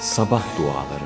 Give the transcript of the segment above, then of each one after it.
Sabah duaları.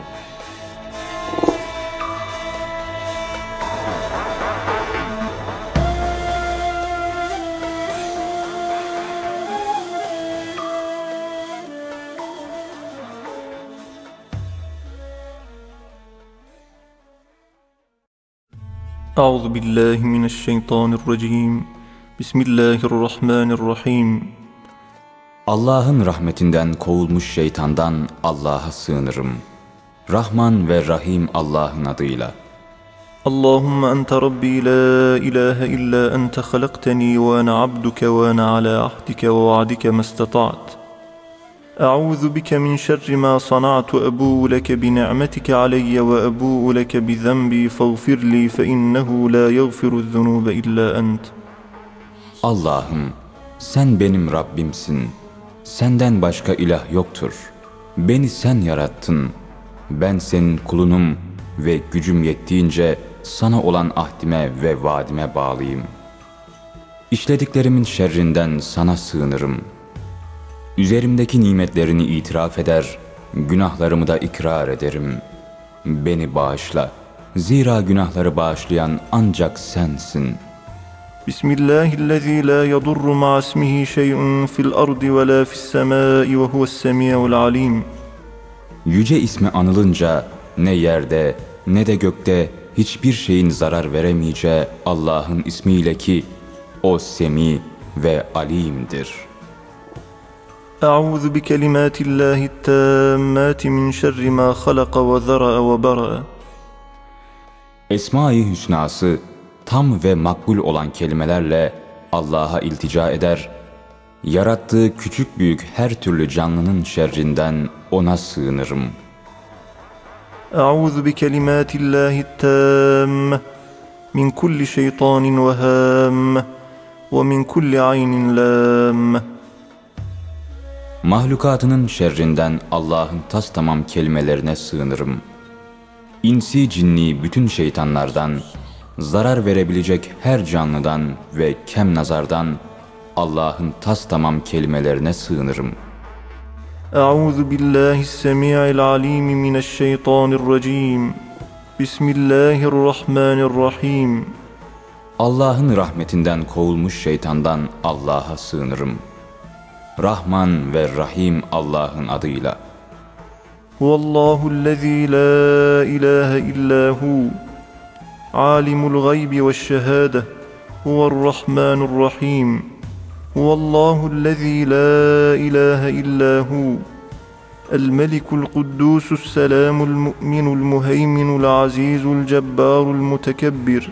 Euzu billahi mineşşeytanirracim. Bismillahirrahmanirrahim. Allah'ın rahmetinden kovulmuş şeytandan Allah'a sığınırım. Rahman ve Rahim Allah'ın adıyla. Allahümme ente Rabbi la ilahe illa ente halakteni ve ana abduke ve ana ala ahdike ve vaadike mestata'at. Eûzu bike min şerri ma sana'tu ebû'u leke bi ni'metike aleyye ve ebû'u leke bi zenbi fağfirli fe innehu la yagfiru zunube illa ent. Allah'ım, sen benim Rabbimsin. Senden başka ilah yoktur. Beni sen yarattın. Ben senin kulunum ve gücüm yettiğince sana olan ahdime ve vaadime bağlıyım. İşlediklerimin şerrinden sana sığınırım. Üzerimdeki nimetlerini itiraf eder, günahlarımı da ikrar ederim. Beni bağışla. Zira günahları bağışlayan ancak sensin. Bismillahillezî la yadurru ma'a ismihi şey'un fil ardi ve la fis semâi ve huves-semî'ul alîm. Yüce ismi anılınca ne yerde ne de gökte hiçbir şeyin zarar veremeyeceği Allah'ın ismiyle ki o Semi ve Alim'dir. Eûzu bi kelimâtillâhi't-tâmmâti min şerri mâ halaka ve zara'a ve bara'a. Esma-i Hüsnası tam ve makbul olan kelimelerle Allah'a iltica eder, yarattığı küçük büyük her türlü canlının şerrinden ona sığınırım. Eûzu bi kelimâtillâhi't-tâmme min kulli şeytânin vehâmme ve min kulli aynin lâmme. Mahlukatının şerrinden Allah'ın tastamam kelimelerine sığınırım. İnsi cinni bütün şeytanlardan, zarar verebilecek her canlıdan ve kem nazardan Allah'ın tastamam kelimelerine sığınırım. Eûzu billahi's-semî'il alîm mineşşeytanirracîm. Bismillahirrahmanirrahim. Allah'ın rahmetinden kovulmuş şeytandan Allah'a sığınırım. Rahman ve Rahim Allah'ın adıyla. Huvallahu'llezî la ilahe illa hu. Alimul gaybi veş-şehâde. Huvarrahmanurrahim. Huvallahu'llezî la ilahe illa hu. El-melikul kuddusus-selamul mu'minul muheyminul azizul cebbarul mutekebbir.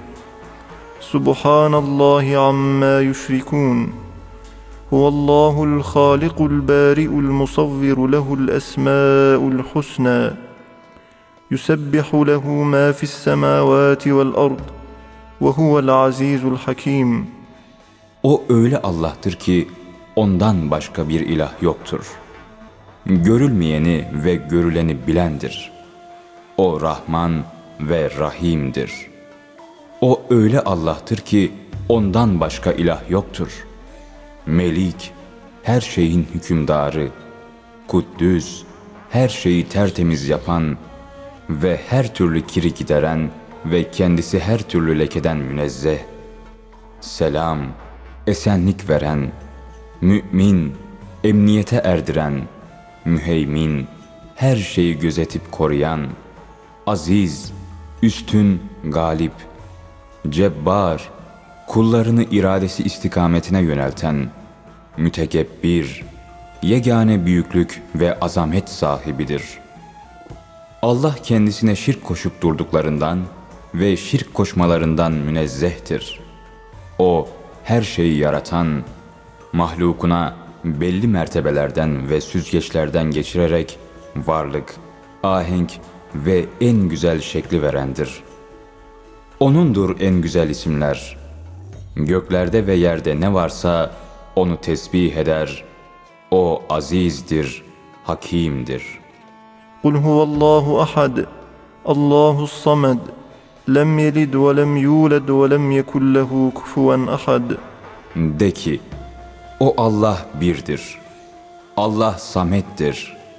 Subhanallahi amma yüşrikûn. Huvallahu'l khâlikul bâri'ul musavviru lehul esmâ'ul husnâ. Yusebbihu lehu mâ fis-semâvâti vel-ard ve huvel azîzul hakîm. O öyle Allah'tır ki ondan başka bir ilah yoktur. Görülmeyeni ve görüleni bilendir. O Rahman ve Rahim'dir. O öyle Allah'tır ki ondan başka ilah yoktur. Melik, her şeyin hükümdarı, Kuddüs, her şeyi tertemiz yapan ve her türlü kiri gideren ve kendisi her türlü lekeden münezzeh. Selam, esenlik veren, mümin, emniyete erdiren, müheymin, her şeyi gözetip koruyan, aziz, üstün, galip, cebbar, kullarını iradesi istikametine yönelten, mütekebbir, yegane büyüklük ve azamet sahibidir. Allah kendisine şirk koşup durduklarından ve şirk koşmalarından münezzehtir. O, her şeyi yaratan, mahlukuna belli mertebelerden ve süzgeçlerden geçirerek varlık, ahenk ve en güzel şekli verendir. O'nundur en güzel isimler. Göklerde ve yerde ne varsa onu tesbih eder. O azizdir, hakimdir. Kul huvallahu ahad. Allahus-samed. Lem yelid ve lem yulad ve lem yekun lehu kufuven ahad. De ki, o Allah birdir. Allah samettir.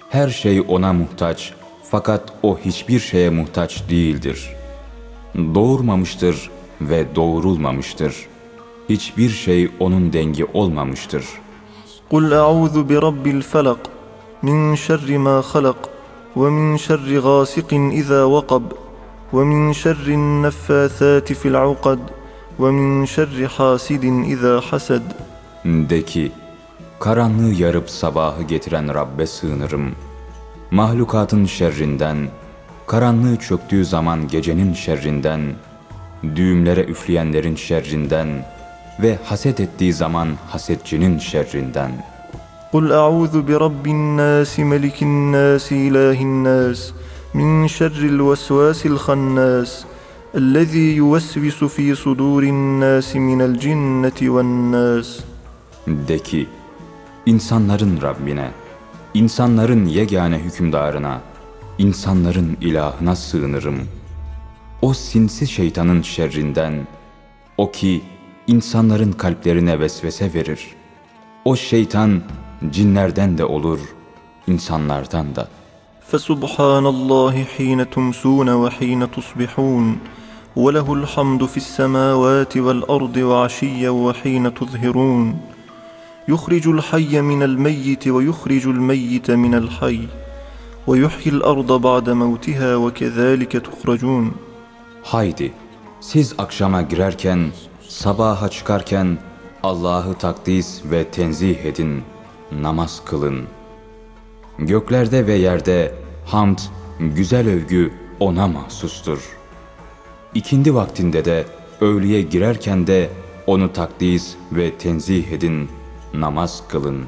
Her şey ona muhtaç, fakat o hiçbir şeye muhtaç değildir. Doğurmamıştır ve doğurulmamıştır. Hiçbir şey onun dengi olmamıştır. قُلْ أَعُوذُ بِرَبِّ الْفَلَقِ مِنْ شَرِّ مَا خَلَقَ وَمِنْ شَرِّ غَاسِقٍ إِذَا وَقَبَ وَمِنْ شَرِّ النَّفَّاثَاتِ فِي الْعُقَدِ وَمِنْ شَرِّ حَاسِدٍ إِذَا حَسَدَ. De ki, karanlığı yarıp sabahı getiren Rabbe sığınırım. Mahlukatın şerrinden, karanlığı çöktüğü zaman gecenin şerrinden, düğümlere üfleyenlerin şerrinden ve haset ettiği zaman hasetçinin şerrinden. قُلْ أَعُوذُ بِرَبِّ النَّاسِ مَلِكِ النَّاسِ إِلَٰهِ النَّاسِ مِنْ شَرِّ الْوَسْوَاسِ الْخَنَّاسِ الَّذِي يُوَسْوِسُ فِي صُدُورِ النَّاسِ مِنَ الْجِنَّةِ وَالنَّاسِ. De ki, insanların Rabbine, insanların yegane hükümdarına, insanların ilahına sığınırım. O sinsi şeytanın şerrinden, o ki insanların kalplerine vesvese verir. O şeytan cinlerden de olur, insanlardan da. فَسُبْحَانَ اللّٰهِ حِينَ تُمْسُونَ وَحِينَ تُصْبِحُونَ وَلَهُ الْحَمْدُ فِي السَّمَاوَاتِ وَالْأَرْضِ وَعَشِيًّا وَحِينَ تُظْهِرُونَ يُخْرِجُ الْحَيَّ مِنَ الْمَيِّتِ وَيُخْرِجُ الْمَيِّتَ مِنَ الْحَيِّ وَيُحْيِي الْأَرْضَ بَعْدَ مَوْتِهَا وَكَذَٰلِكَ تُخْرَجُونَ. Haydi, siz akşama girerken, sabaha çıkarken Allah'ı takdis ve tenzih edin, namaz kılın. Göklerde ve yerde hamd, güzel övgü ona mahsustur. İkindi vaktinde de, öğleye girerken de onu takdis ve tenzih edin, namaz kılın.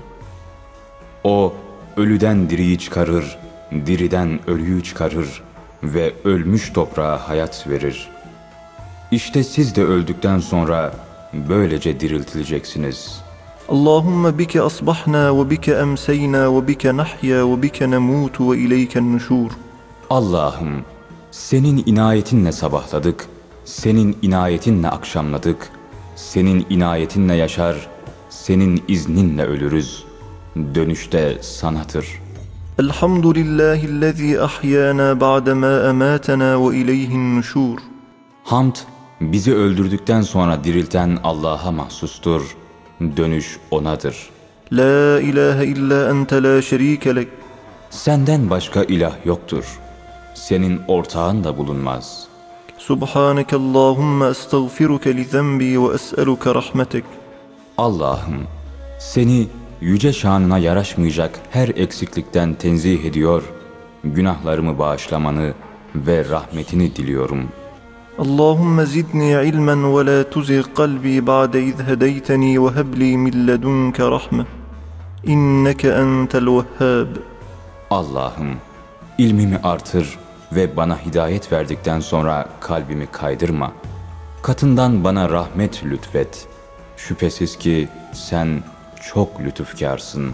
O, ölüden diriyi çıkarır, diriden ölüyü çıkarır ve ölmüş toprağa hayat verir. İşte siz de öldükten sonra böylece diriltileceksiniz. اللهم بك أصبحنا وبك أمسينا وبك نحيا وبك نموت وإليك النشور. Allah'ım, senin inayetinle sabahladık, senin inayetinle akşamladık, senin inayetinle yaşar, senin izninle ölürüz. Dönüşte sanadır. الحمد لله الذي أحيانا بعدما أماتنا وإليه النشور. Hamd, bizi öldürdükten sonra dirilten Allah'a mahsustur. Dönüş O'nadır. لا إله إلا أنت لا شريك لك. Senden başka ilah yoktur. Senin ortağın da bulunmaz. سبحانك اللهم أستغفرك لذنبي وأسألك رحمتك. Allah'ım, seni yüce şanına yaraşmayacak her eksiklikten tenzih ediyor, günahlarımı bağışlamanı ve rahmetini diliyorum. اللهم زدني علما ولا تزغ قلبي بعد إذ هديتني وهب لي من لدنك رحمة إنك أنت الوهاب. Allah'ım, ilmimi artır ve bana hidayet verdikten sonra kalbimi kaydırma. Katından bana rahmet lütfet. Şüphesiz ki sen çok lütufkarsın.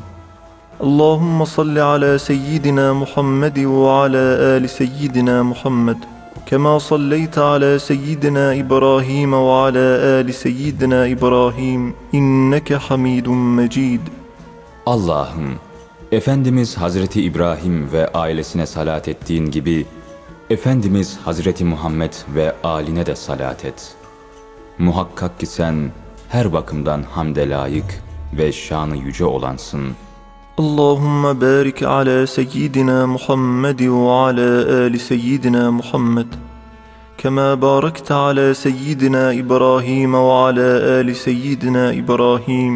اللهم صل على سيدنا محمد وعلى آل سيدنا محمد كما صليت على سيدنا إبراهيم وعلى آل سيدنا إبراهيم إنك حميد مجيد. Allah'ım, Efendimiz Hazreti İbrahim ve ailesine salat ettiğin gibi, Efendimiz Hazreti Muhammed ve âline de salat et. Muhakkak ki sen her bakımdan hamde layık ve şanı yüce olansın. اللهم بارك على سيدنا محمد وعلى آل سيدنا محمد كما باركت على سيدنا إبراهيم وعلى آل سيدنا إبراهيم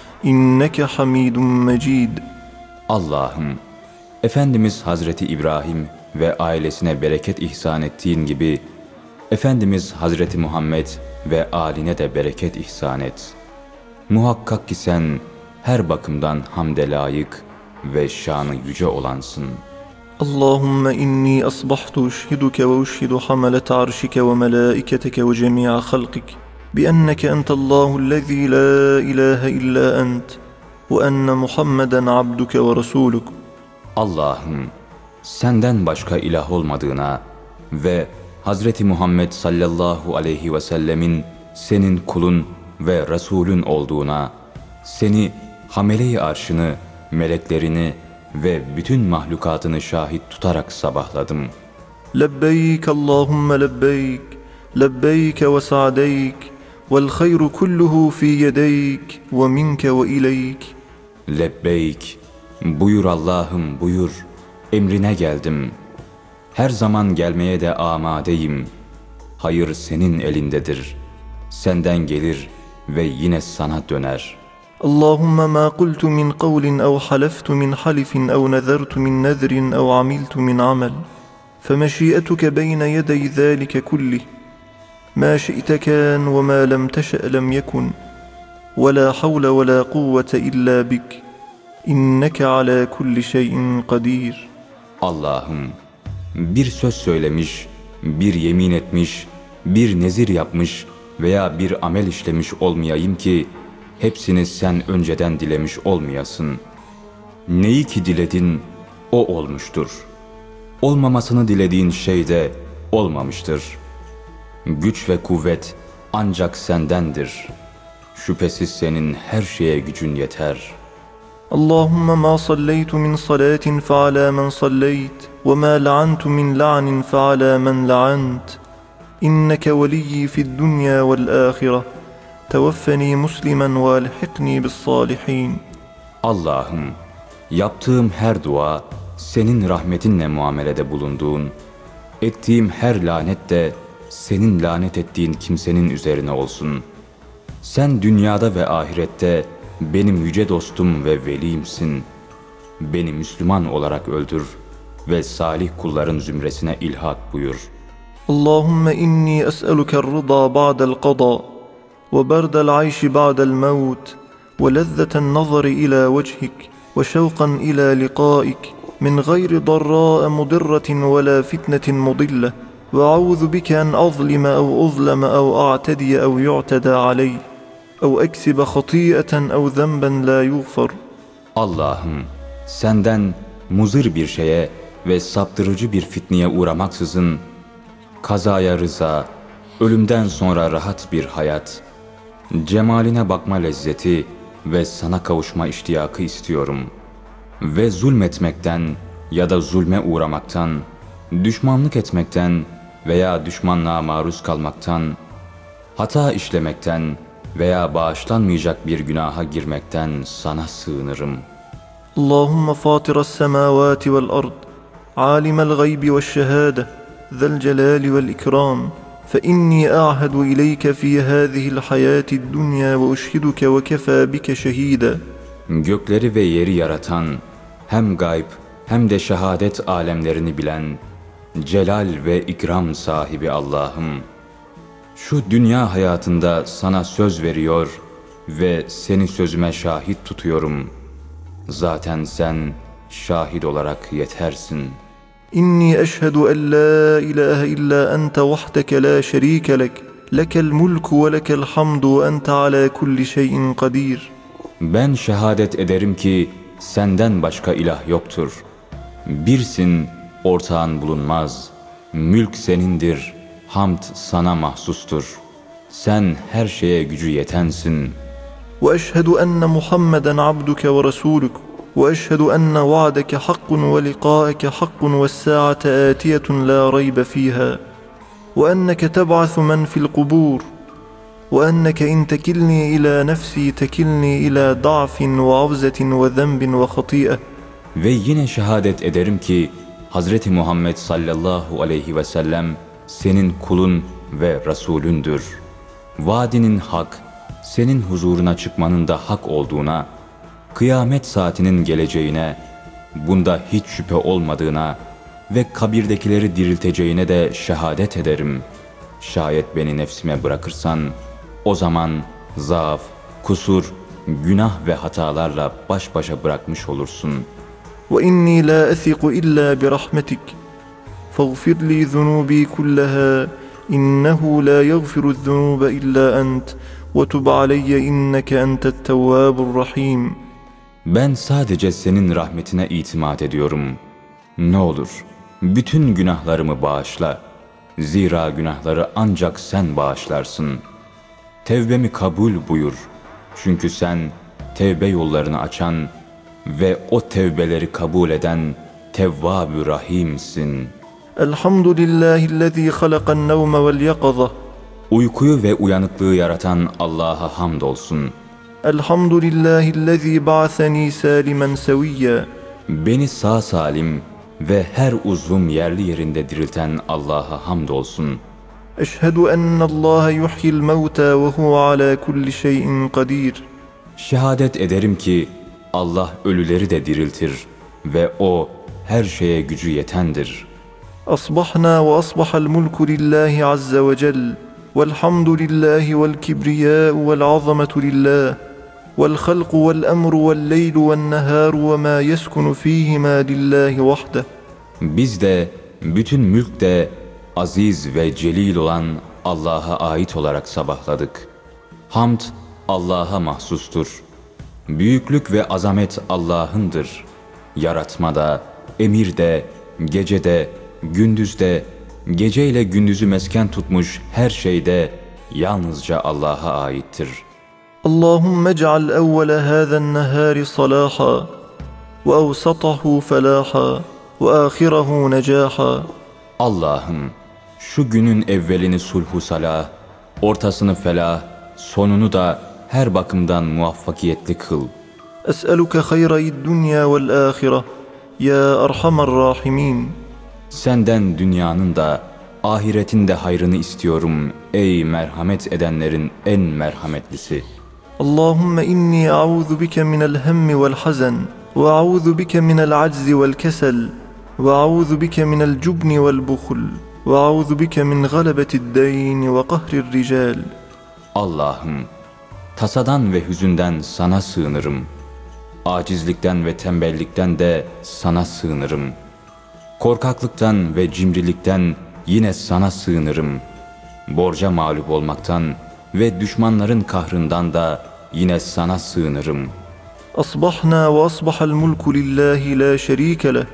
إنك حميد مجيد. Allah'ım, Efendimiz Hazreti İbrahim ve ailesine bereket ihsan ettiğin gibi, Efendimiz Hazreti Muhammed ve âline de bereket ihsan et. Muhakkak ki sen her bakımdan hamde layık ve şanı yüce olansın. اللهم إني أصبحت أشهدك وأشهد حملة عرشك وملائكتك وجميع خلقك بأنك أنت الله الذي لا إله إلا أنت وأن محمدا عبدك ورسولك. Allah'ım, senden başka ilah olmadığına ve Hazreti Muhammed sallallahu aleyhi ve sellemin senin kulun ve Resulün olduğuna, seni, hamele-i arşını, meleklerini ve bütün mahlukatını şahit tutarak sabahladım. لبيك اللهم لبيك لبيك وسعديك والخير كله في يديك ومنك وإليك. Lebbeyk, buyur Allah'ım buyur, emrine geldim. Her zaman gelmeye de amadeyim. Hayır senin elindedir. Senden gelir ve yine sana döner. اللهم ما قلت من قول أو حلفت من حلف أو نذرت من نذر أو عملت من عمل فمشيئتك بين يدي ذلك كله ما شئت كان وما لم تشأ لم يكن ولا حول ولا قوة إلا بك إنك على كل شيء قدير. Allah'ım, bir söz söylemiş, bir yemin etmiş, bir nezir yapmış veya bir amel işlemiş olmayayım ki hepsini sen önceden dilemiş olmayasın. Neyi ki diledin, o olmuştur. Olmamasını dilediğin şey de olmamıştır. Güç ve kuvvet ancak sendendir. Şüphesiz senin her şeye gücün yeter. اللهم ما صليت من صلاة فعلى من صليت وما لعنت من لعن فعلى من لعنت إنك ولي في الدنيا والآخرة توفني مسلما والحقني بالصالحين. Allah'ım, yaptığım her dua, senin rahmetinle muamelede bulunduğun, ettiğim her lanet de senin lanet ettiğin kimsenin üzerine olsun. Sen dünyada ve ahirette benim yüce dostum ve velimsin. Beni Müslüman olarak öldür ve salih kulların zümresine ilhak buyur. اللهم إني أسألك الرضا بعد القضاء وبرد العيش بعد الموت ولذة النظر إلى وجهك وشوقا إلى لقائك من غير ضراء مضرة ولا فتنة مضلة وأعوذ بك أن أظلم أو أظلم أو أعتدي أو يعتدى علي أو أكسب خطيئة أو ذنبا لا يغفر. Allah'ım, senden muzır bir şeye ve saptırıcı bir fitneye uğramaksızın kazaya rıza, ölümden sonra rahat bir hayat, cemaline bakma lezzeti ve sana kavuşma iştiyakı istiyorum. Ve zulmetmekten ya da zulme uğramaktan, düşmanlık etmekten veya düşmanlığa maruz kalmaktan, hata işlemekten veya bağışlanmayacak bir günaha girmekten sana sığınırım. اللهم فاطر السماوات والأرض عالم الغيب والشهادة ذا الجلال والإكرام فإني أعهد إليك في هذه الحياة الدنيا وأشهدك وكفى بك شهيدا. Gökleri ve yeri yaratan, hem gayb hem de şehadet alemlerini bilen, celal ve ikram sahibi Allah'ım, şu dünya hayatında sana söz veriyor ve seni sözüme şahit tutuyorum. Zaten sen şahit olarak yetersin. إني أشهد أن لا إله إلا أنت وحدك لا شريك لك لك الملك ولك الحمد وأنت على كل شيء قدير. Ben şehadet ederim ki senden başka ilah yoktur. Birsin, ortağın bulunmaz. Mülk senindir, hamd sana mahsustur. Sen her şeye gücü yetensin. وأشهد أن محمدا عبدك ورسولك وأشهد أن وعدك حق ولقاءك حق والساعة آتية لا ريب فيها وأنك تبعث من في القبور وأنك إن تكلني إلى نفسي تكلني إلى ضعف وعوزة وذنب وخطيئة. Ve yine şehadet ederim ki Hazreti Muhammed sallallahu aleyhi ve sellem senin kulun ve Resulündür. Vaadinin hak, senin huzuruna çıkmanın da hak olduğuna, kıyamet saatinin geleceğine, bunda hiç şüphe olmadığına ve kabirdekileri dirilteceğine de şehadet ederim. Şayet beni nefsime bırakırsan, o zaman zaaf, kusur, günah ve hatalarla baş başa bırakmış olursun. وإني لا أثق إلا برحمتك فاغفر لي ذنوبي كلها إنه لا يغفر الذنوب إلا أنت وتب علي إنك أنت التواب الرحيم. Ben sadece senin rahmetine itimat ediyorum. Ne olur, bütün günahlarımı bağışla. Zira günahları ancak sen bağışlarsın. Tevbemi kabul buyur. Çünkü sen tevbe yollarını açan ve o tevbeleri kabul eden Tevvab-ı Rahim'sin. Elhamdülillahillezî halakan nevme vel yakaza. Uykuyu ve uyanıklığı yaratan Allah'a hamdolsun. Elhamdülillahillezî ba'aseni sâlimen seviyya. Beni sağ salim ve her uzvum yerli yerinde dirilten Allah'a hamdolsun. Eşhedü ennallâhe yuhyil mevtâ ve huve alâ kulli şeyin kadir. Şehadet ederim ki Allah ölüleri de diriltir ve O her şeye gücü yetendir. Asbahna ve asbahal mulku lillahi azze ve cel. Velhamdülillahi vel kibriyâ'u vel azametu lillah. Vel halku vel emru vel leylu vel nehâru ve mâ yeskunu fîhimâ lillahi vahde. Biz de bütün mülk de aziz ve celil olan Allah'a ait olarak sabahladık. Hamd Allah'a mahsustur. Büyüklük ve azamet Allah'ındır. Yaratmada, emirde, gecede, gündüzde, geceyle gündüzü mesken tutmuş her şeyde yalnızca Allah'a aittir. Allahümme ec'al evvele hâzen nehâri salâha ve evsatahu felâha ve âhirehu necâha. Allah'ım şu günün evvelini sulhu salah, ortasını felah, sonunu da her bakımdan muvaffakiyetli kıl. Es'eluke hayra'id dünya vel âhire ya erhamer rahimin. Senden dünyanın da ahiretin de hayrını istiyorum ey merhamet edenlerin en merhametlisi. Allahümme inni a'udhu bike minel hemmi vel hazen ve a'udhu bike minel aczi vel kesel ve a'udhu bike minel cubni vel bukhul ve a'udhu bike min galebetid dayn ve kahrir rical. Allah'ım tasadan ve hüzünden sana sığınırım. Acizlikten ve tembellikten de sana sığınırım. Korkaklıktan ve cimrilikten yine sana sığınırım. Borca mağlup olmaktan ve düşmanların kahrından da yine sana sığınırım. Asbahna ve asbahal mulku lillahi la şerike leh.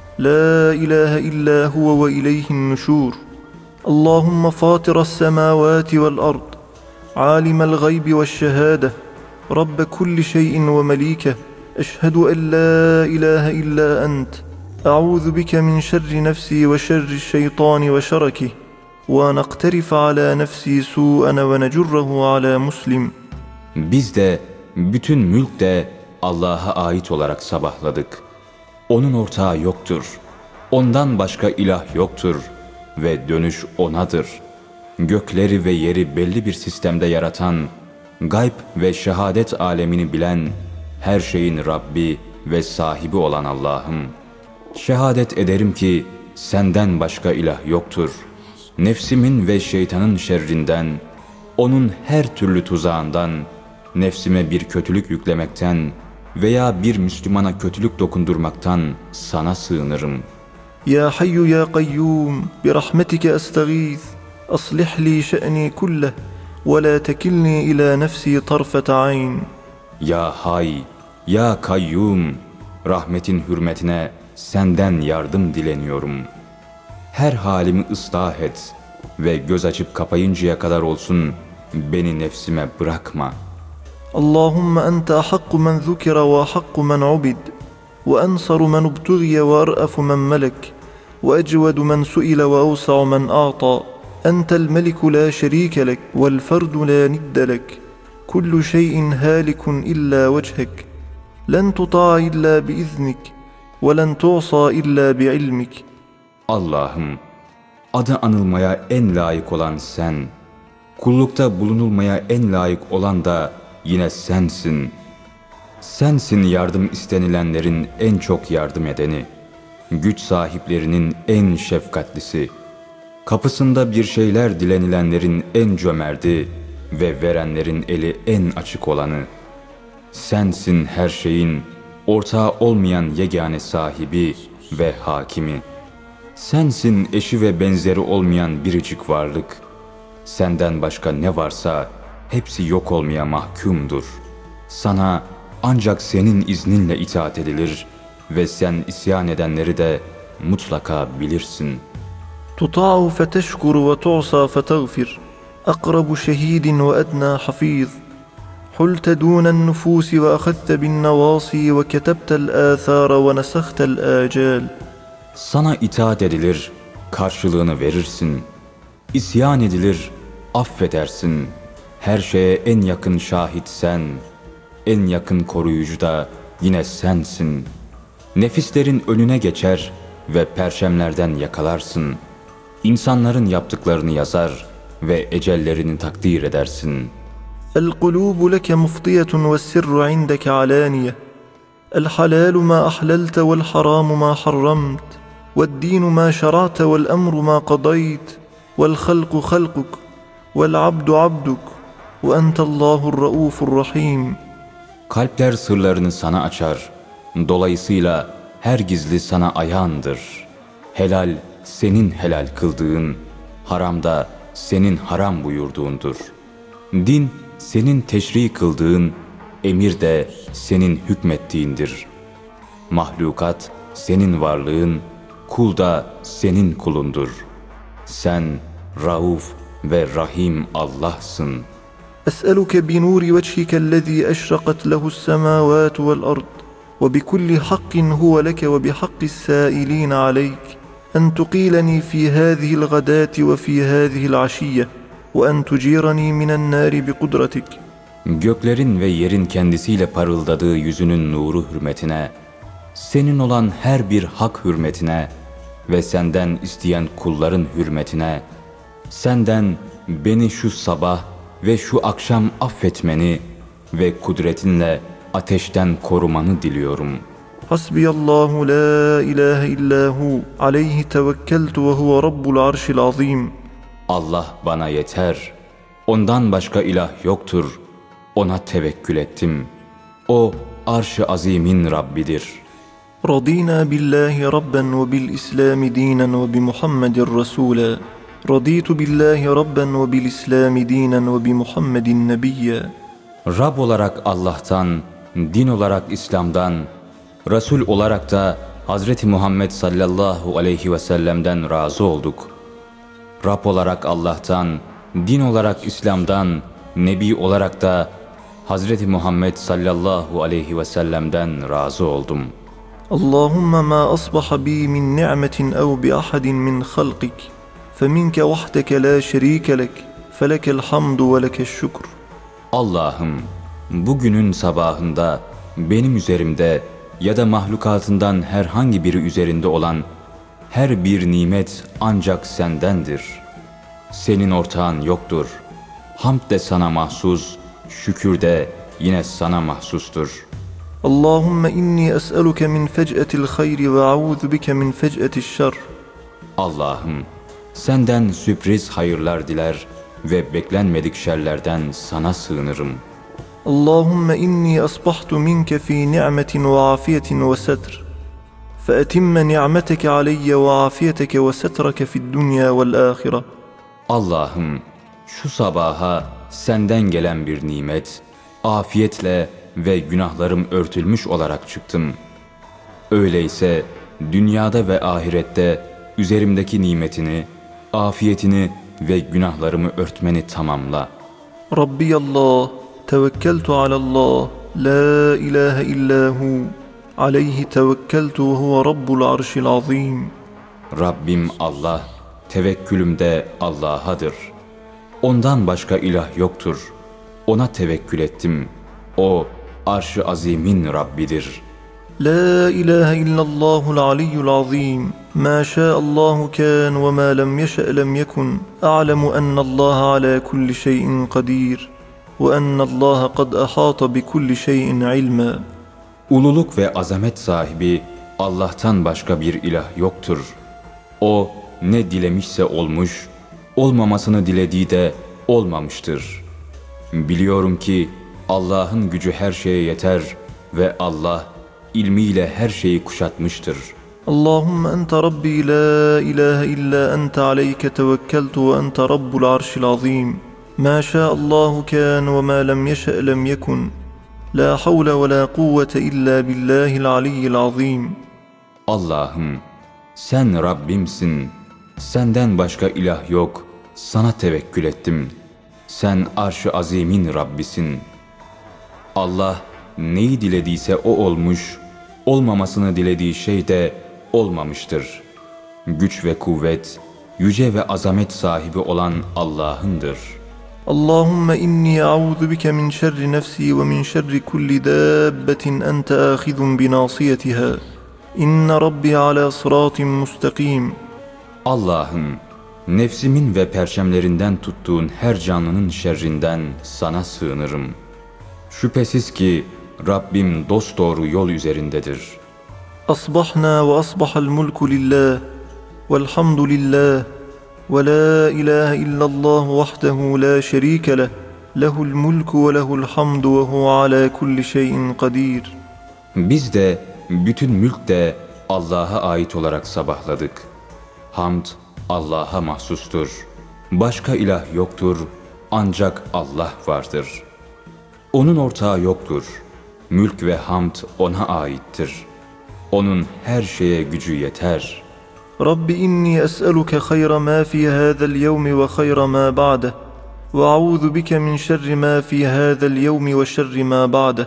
La ilahe illa huve ve ileyhin nuşur. Allahümme fatiras semavati vel ard. Alimel gaybi ve şehade. Rabbe kulli şeyin ve melike. Eşhedü en la ilahe illa ent. A'udhu bike min şerri nefsi ve şerri şeytani ve şerakih. Ve naqterif ala nefsi su'ene ve necurrehu ala muslim. Biz de bütün mülk de Allah'a ait olarak sabahladık. Onun ortağı yoktur. Ondan başka ilah yoktur ve dönüş O'nadır. Gökleri ve yeri belli bir sistemde yaratan, gayb ve şehadet alemini bilen, her şeyin Rabbi ve sahibi olan Allah'ım. Şehadet ederim ki senden başka ilah yoktur. Nefsimin ve şeytanın şerrinden, onun her türlü tuzağından, nefsime bir kötülük yüklemekten veya bir Müslümana kötülük dokundurmaktan sana sığınırım. Ya hayyu ya kayyum bi rahmetike estağîz. Aslih li şe'ni kulleh ve la tekilni ila nefsi tarfete ayn. Ya hay, ya kayyum, rahmetin hürmetine senden yardım dileniyorum. Her halimi ıslah et ve göz açıp kapayıncaya kadar olsun beni nefsime bırakma. Allahümme ente ahakku men zukira ve ahakku men ubid ve ensaru men ubtugye ve er'afu men melek ve ecvedu men suile ve evsa'u men a'ta. Entel meliku la şerike lek vel ferdu la nidde lek. Kullu şeyin halikun illa vechek. Len tuta'a illa biiznik ve len tu'sa illa bi'ilmik. Allah'ım, adı anılmaya en layık olan sen, kullukta bulunulmaya en layık olan da yine sensin. Sensin yardım istenilenlerin en çok yardım edeni, güç sahiplerinin en şefkatlisi, kapısında bir şeyler dilenilenlerin en cömerti ve verenlerin eli en açık olanı. Sensin her şeyin, ortağı olmayan yegane sahibi ve hakimi. Sensin eşi ve benzeri olmayan biricik varlık. Senden başka ne varsa hepsi yok olmaya mahkumdur. Sana ancak senin izninle itaat edilir ve sen isyan edenleri de mutlaka bilirsin. Tuta'u feteşkuru ve tu'sa feteğfir. Akrabu şehidin ve edna hafiz. حلت دون النفوس وأخذت بالنواصي وكتبت الآثار ونسخت الآجال. Sana itaat edilir, karşılığını verirsin. İsyan edilir, affedersin. Her şeye en yakın şahit sen, en yakın koruyucu da yine sensin. Nefislerin önüne geçer ve perşemlerden yakalarsın. İnsanların yaptıklarını yazar ve ecellerini takdir edersin. القلوب لك مفضية والسر عندك علانية. الحلال ما أحللت والحرام ما حرمت. والدين ما شرعت والأمر ما قضيت. والخلق خلقك والعبد عبدك وأنت الله الرؤوف الرحيم. Kalpler sırlarını sana açar. Dolayısıyla her gizli sana ayağındır. Helal senin helal kıldığın, haram da senin haram buyurduğundur. Din senin teşri kıldığın, emir de senin hükmettiğindir. Mahlukat senin varlığın, kul da senin kulundur. Sen Rauf ve Rahim Allah'sın. أسألك بنور وجهك الذي أشرقت له السماوات والأرض وبكل حق هو لك وبحق السائلين عليك أن تقيلني في هذه الغداة وفي هذه العشية وأن تجيرني من النار بقدرتك. Göklerin ve yerin kendisiyle parıldadığı yüzünün nuru hürmetine, senin olan her bir hak hürmetine ve senden isteyen kulların hürmetine, senden beni şu sabah ve şu akşam affetmeni ve kudretinle ateşten korumanı diliyorum. Hasbiyallahu la ilahe illa hu aleyhi tevekkeltu ve huve rabbul arşil azim. Allah bana yeter. Ondan başka ilah yoktur. Ona tevekkül ettim. O arş-ı azimin Rabbidir. Radina billahi rabben ve bil islami dinen ve bi Muhammedin Resulâ. Raditu billahi rabben ve bil islami dinen ve bi Muhammedin nebiyye. Rab olarak Allah'tan, din olarak İslam'dan, Resul olarak da Hazreti Muhammed sallallahu aleyhi ve sellem'den razı olduk. Rab olarak Allah'tan, din olarak İslam'dan, Nebi olarak da Hazreti Muhammed sallallahu aleyhi ve sellem'den razı oldum. Allahümme ma asbaha bi min ni'metin ev bi ahadin min halqik feminke vahdeke la şerike lek felekel hamdu ve lekeş şükr. Allah'ım, bugünün sabahında benim üzerimde ya da mahlukatından herhangi biri üzerinde olan her bir nimet ancak sendendir. Senin ortağın yoktur. Hamd de sana mahsus, şükür de yine sana mahsustur. Allahümme inni es'eluke min fec'etil hayri ve a'udhu bike min fec'etil şer. Allah'ım, senden sürpriz hayırlar diler ve beklenmedik şerlerden sana sığınırım. Allahümme inni asbahtu minke fi ni'metin ve afiyetin ve setr. Feetimme ni'meteke aleyye ve afiyeteke ve setreke fid dünya vel ahire. Allah'ım, şu sabaha senden gelen bir nimet, afiyetle ve günahlarım örtülmüş olarak çıktım. Öyleyse dünyada ve ahirette üzerimdeki nimetini, afiyetini ve günahlarımı örtmeni tamamla. Rabbiyallah, tevekkeltu alallah, la ilahe illahu, aleyhi tevekkeltu ve huve rabbul arşil azim. Rabbim Allah, tevekkülüm de Allah'adır. Ondan başka ilah yoktur. Ona tevekkül ettim. O, arş-ı azimin Rabbidir. La ilahe illallahul aliyyul azim. Ma şa'allahu kan ve ma lem yeşe' lem yekun. A'lemu ennallaha ala kulli şeyin kadir. Ve ennallaha kad ahata bi kulli şeyin ilma. Ululuk ve azamet sahibi Allah'tan başka bir ilah yoktur. O ne dilemişse olmuş, olmamasını dilediği de olmamıştır. Biliyorum ki Allah'ın gücü her şeye yeter ve Allah ilmiyle her şeyi kuşatmıştır. Allahümme ente Rabbi la ilahe illa ente aleyke tevekkeltu ve ente Rabbul arşil azim. Ma şa'allahu kan ve ma lem yeşe' lem yekun. La havle ve la kuvvete illa billahil aliyyil azim. Allah'ım, sen Rabbimsin. Senden başka ilah yok. Sana tevekkül ettim. Sen arş-ı azimin Rabbisin. Allah neyi dilediyse o olmuş, olmamasını dilediği şey de olmamıştır. Güç ve kuvvet, yüce ve azamet sahibi olan Allah'ındır. Allahümme inni a'udhu bike min şerri nefsi ve min şerri kulli dabbetin ente âkhidun binasiyetiha. İnne Rabbi ala sıratin mustakim. Allah'ım, nefsimin ve perçemlerinden tuttuğun her canlının şerrinden sana sığınırım. Şüphesiz ki Rabbim dosdoğru yol üzerindedir. Asbahna ve asbahal mulku lillah velhamdülillah ve la ilahe illallah vahdehu la şerike leh. Lehul mulku ve lehul hamdu ve huve ala kulli şeyin kadir. Biz de, bütün mülk de Allah'a ait olarak sabahladık. Hamd Allah'a mahsustur. Başka ilah yoktur, ancak Allah vardır. Onun ortağı yoktur. Mülk ve hamd ona aittir. Onun her şeye gücü yeter. Rabbi inni es'eluke hayra ma fi hâzel yevmi ve hayra ma ba'deh. Ve a'udhu bike min şerri ma fi hâzel yevmi ve şerri ma ba'deh.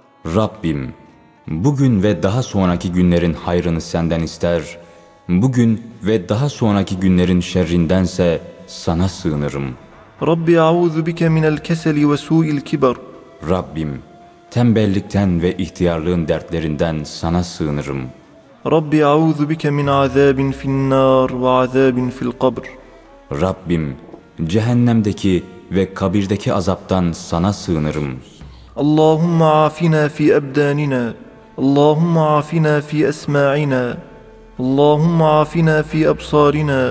Rabbim, bugün ve daha sonraki günlerin hayrını senden ister, bugün ve daha sonraki günlerin şerrindense sana sığınırım. Rabbi a'udhu bike minel keseli ve su'il kibar. Rabbim, tembellikten ve ihtiyarlığın dertlerinden sana sığınırım. Rabbi a'udhu bike min azabin finnâr ve azabin fil kabr. Rabbim, cehennemdeki ve kabirdeki azaptan sana sığınırım. Allahümme afina fi ebdanina. Allahümme afina fi esma'ina. Allahümme afina fi absarina.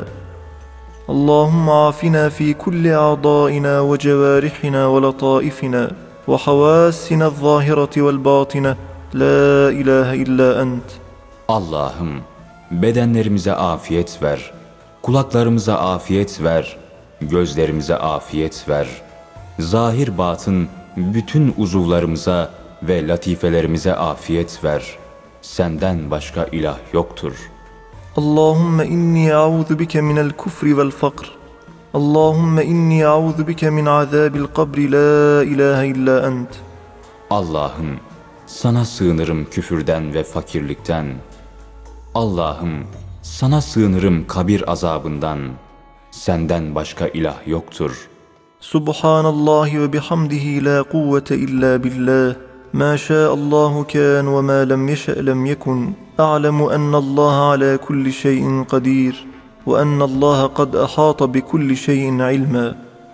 Allahümme afina fi kulli a'daina ve cevarihina ve lataifina ve havasina zahireti vel batina. La ilahe illa ent. Allah'ım, bedenlerimize afiyet ver, kulaklarımıza afiyet ver, gözlerimize afiyet ver. Zahir batın bütün uzuvlarımıza ve latifelerimize afiyet ver. Senden başka ilah yoktur. Allahümme inni a'udhu bike minel kufri vel fakr. Allahümme inni a'udhu bike min azabil kabri la ilahe illa ent. Allah'ım, sana sığınırım küfürden ve fakirlikten. Allah'ım, sana sığınırım kabir azabından. Senden başka ilah yoktur. Subhanallahi ve bihamdihi la kuvvete illa billah. Ma şa'allahu kân ve ma lem yeşe' lem yekun. A'lemu ennallaha ala kulli şeyin kadir. Ve ennallaha kad ahata bi kulli şeyin ilma.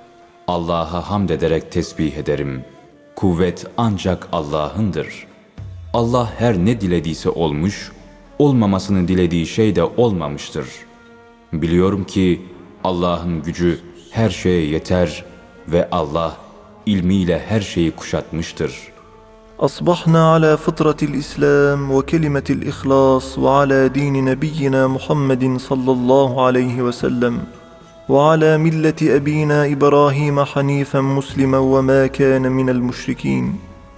Allah'a hamd ederek tesbih ederim. Kuvvet ancak Allah'ındır. Allah her ne dilediyse olmuş, olmamasını dilediği şey de olmamıştır. Biliyorum ki Allah'ın gücü her şeye yeter ve Allah ilmiyle her şeyi kuşatmıştır. Asbahna ala fıtratil İslam ve kelimetil ihlas ve ala dini nebiyyina Muhammedin sallallahu aleyhi ve sellem ve ala milleti ebina İbrahim hanifen muslimen ve ma kâne minel müşrikîn.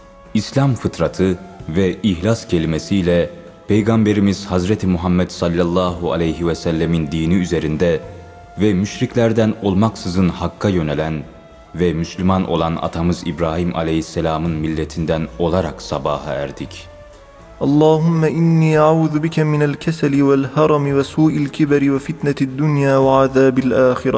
İslam fıtratı ve ihlas kelimesiyle Peygamberimiz Hazreti Muhammed sallallahu aleyhi ve sellemin dini üzerinde ve müşriklerden olmaksızın Hakk'a yönelen ve Müslüman olan atamız İbrahim aleyhisselamın milletinden olarak sabaha erdik. Allahümme inni a'udhu bike minel keseli vel harami ve su'il kiberi ve fitnetid dünya ve azabil ahire.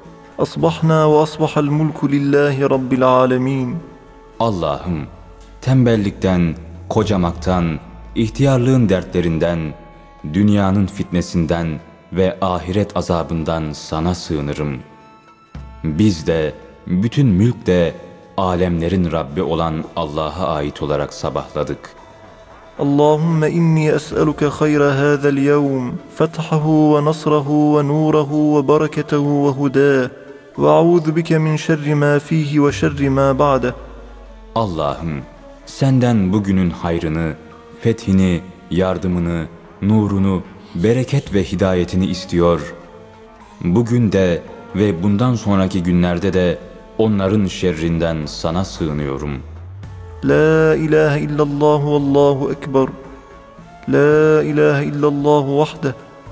Asbahna ve asbahal mulku lillahi rabbil alemin. Allah'ım, tembellikten, kocamaktan, ihtiyarlığın dertlerinden, dünyanın fitnesinden ve ahiret azabından sana sığınırım. Biz de, bütün mülk de alemlerin Rabbi olan Allah'a ait olarak sabahladık. Allahümme inni es'eluke hayra hâzel yevm, fethahu ve nasrahu ve nurehu ve bereketehu ve hudâh, ve a'udhu bike min şerri ma fihi ve şerri ma ba'deh. Allah'ım, senden bugünün hayrını, fethini, yardımını, nurunu, bereket ve hidayetini istiyor. Bugün de ve bundan sonraki günlerde de onların şerrinden sana sığınıyorum. La ilahe illallah vallahu ekber. La ilahe illallah vahde.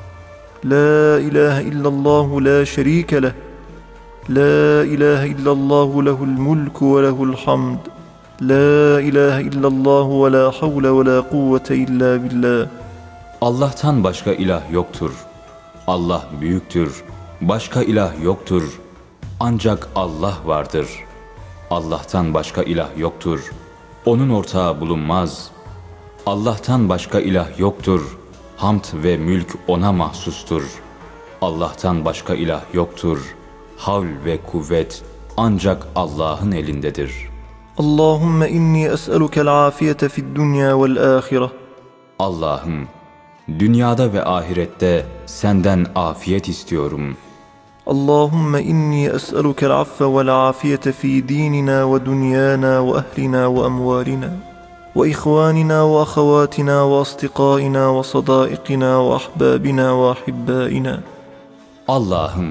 La ilahe illallah la şerike leh. La ilahe illallah lehul mulku ve lehul hamd. لا إله إلا الله ولا حول ولا قوة إلا بالله. Allah'tan başka ilah yoktur. Allah büyüktür. Başka ilah yoktur. Ancak Allah vardır. Allah'tan başka ilah yoktur. Onun ortağı bulunmaz. Allah'tan başka ilah yoktur. Hamd ve mülk ona mahsustur. Allah'tan başka ilah yoktur. Havl ve kuvvet ancak Allah'ın elindedir. Allahümme inni es'elukel afiyete fid dünya vel ahire. Allah'ım, dünyada ve ahirette senden afiyet istiyorum. Allahümme inni es'elukel affe vel afiyete fi dinina ve dünyana ve ehlina ve emvalina ve ihvanina ve ahawatina ve asdiqaina ve sadaikina ve ahbabina ve ahibbaina. Allah'ım,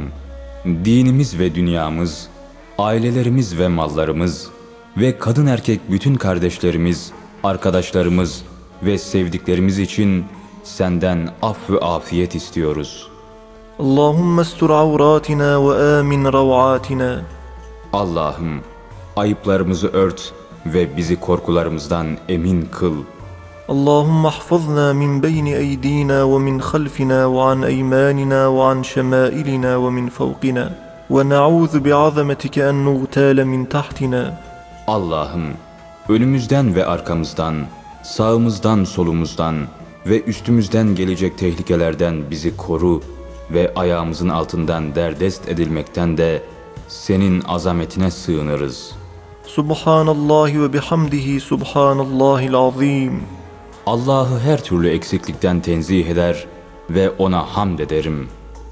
dinimiz ve dünyamız, ailelerimiz ve mallarımız ve kadın erkek bütün kardeşlerimiz, arkadaşlarımız ve sevdiklerimiz için senden af ve afiyet istiyoruz. Allahümme estur avratina ve amin rav'atina. Allah'ım, ayıplarımızı ört ve bizi korkularımızdan emin kıl. Allahümme ahfazna min beyni eydina ve min khalfina ve an eymanina ve an şemailina ve min fevqina ve na'udhu bi'azametike en nugtale min tahtina. Allah'ım, önümüzden ve arkamızdan, sağımızdan solumuzdan ve üstümüzden gelecek tehlikelerden bizi koru ve ayağımızın altından derdest edilmekten de senin azametine sığınırız. Subhanallahi ve bihamdihi subhanallahil azim. Allah'ı her türlü eksiklikten tenzih eder ve ona hamd ederim.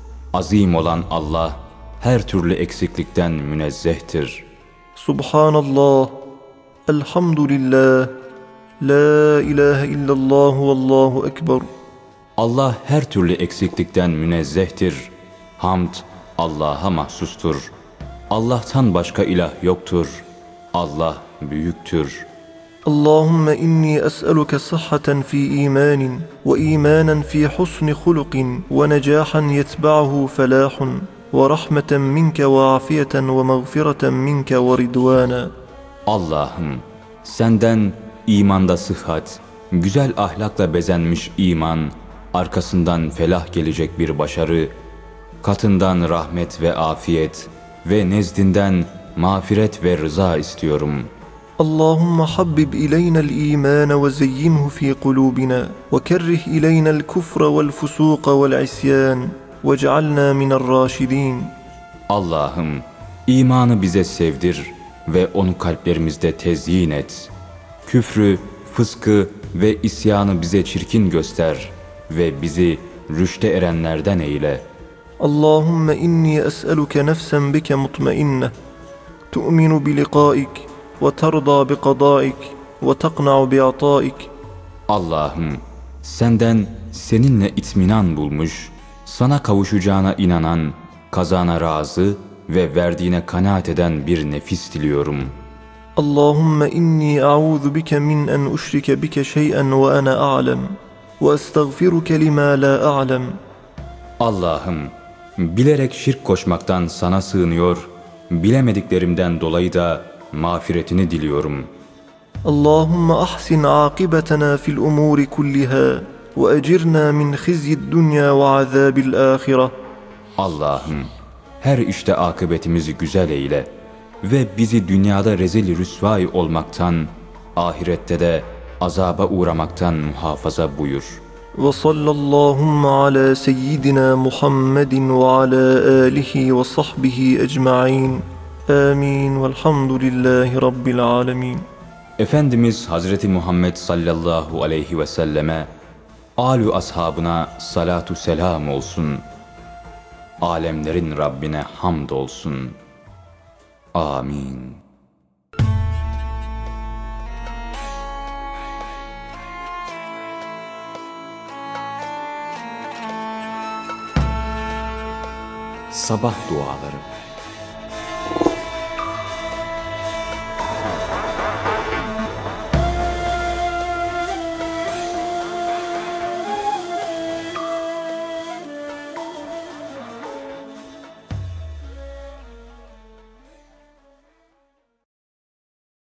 Azim olan Allah her türlü eksiklikten münezzehtir. Subhanallah, elhamdülillah, la ilahe illallah vallahu ekber. Allah her türlü eksiklikten münezzehtir. Hamd Allah'a mahsustur. Allah'tan başka ilah yoktur. Allah büyüktür. Allahümme inni es'eluke sıhhaten fi imanin ve imanen fi husni hulukin ve necahan yetba'hu felahun ve rahmeten minke ve afiyeten ve mağfireten minke ve ridvana. Allah'ım, senden imanda sıhhat, güzel ahlakla bezenmiş iman, arkasından felah gelecek bir başarı, katından rahmet ve afiyet ve nezdinden mağfiret ve rıza istiyorum. Allahümme habbib ilayna'l iman ve zeyyinhu fi kulubina ve kerrih ilayna'l kufra vel fusuqa vel isyan ve cealna minel raşidin. Allah'ım, imanı bize sevdir ve onu kalplerimizde tezyin et. Küfrü, fıskı ve isyanı bize çirkin göster ve bizi rüşte erenlerden eyle. Allahümme inni es'eluke nefsen bike mutmainne tu'minu bi liqaik ve terda bi qadaik ve taqna'u bi ataik. Allah'ım, senden seninle itminan bulmuş, sana kavuşacağına inanan, kazana razı ve verdiğine kanaat eden bir nefis diliyorum. Allahümme inni a'udhu bike min en uşrike bike şey'en ve ana a'lem ve estağfiruke lima la a'lem. Allah'ım, bilerek şirk koşmaktan sana sığınıyor, bilemediklerimden dolayı da mağfiretini diliyorum. Allahümme ahsin aqibetena fil umuri kulliha ve ecirna min khizyid dünya ve azabil ahire. Allah'ım, her işte akıbetimizi güzel eyle ve bizi dünyada rezil rüsvay olmaktan, ahirette de azaba uğramaktan muhafaza buyur. Ve sallallahu ala seyyidina Muhammedin ve ala alihi ve sahbihi ecma'in. Amin velhamdülillahi rabbil alemin. Efendimiz Hazreti Muhammed sallallahu aleyhi ve selleme, âlü ashabına salatu selam olsun. Alemlerin Rabbine hamd olsun. Amin. Sabah duaları.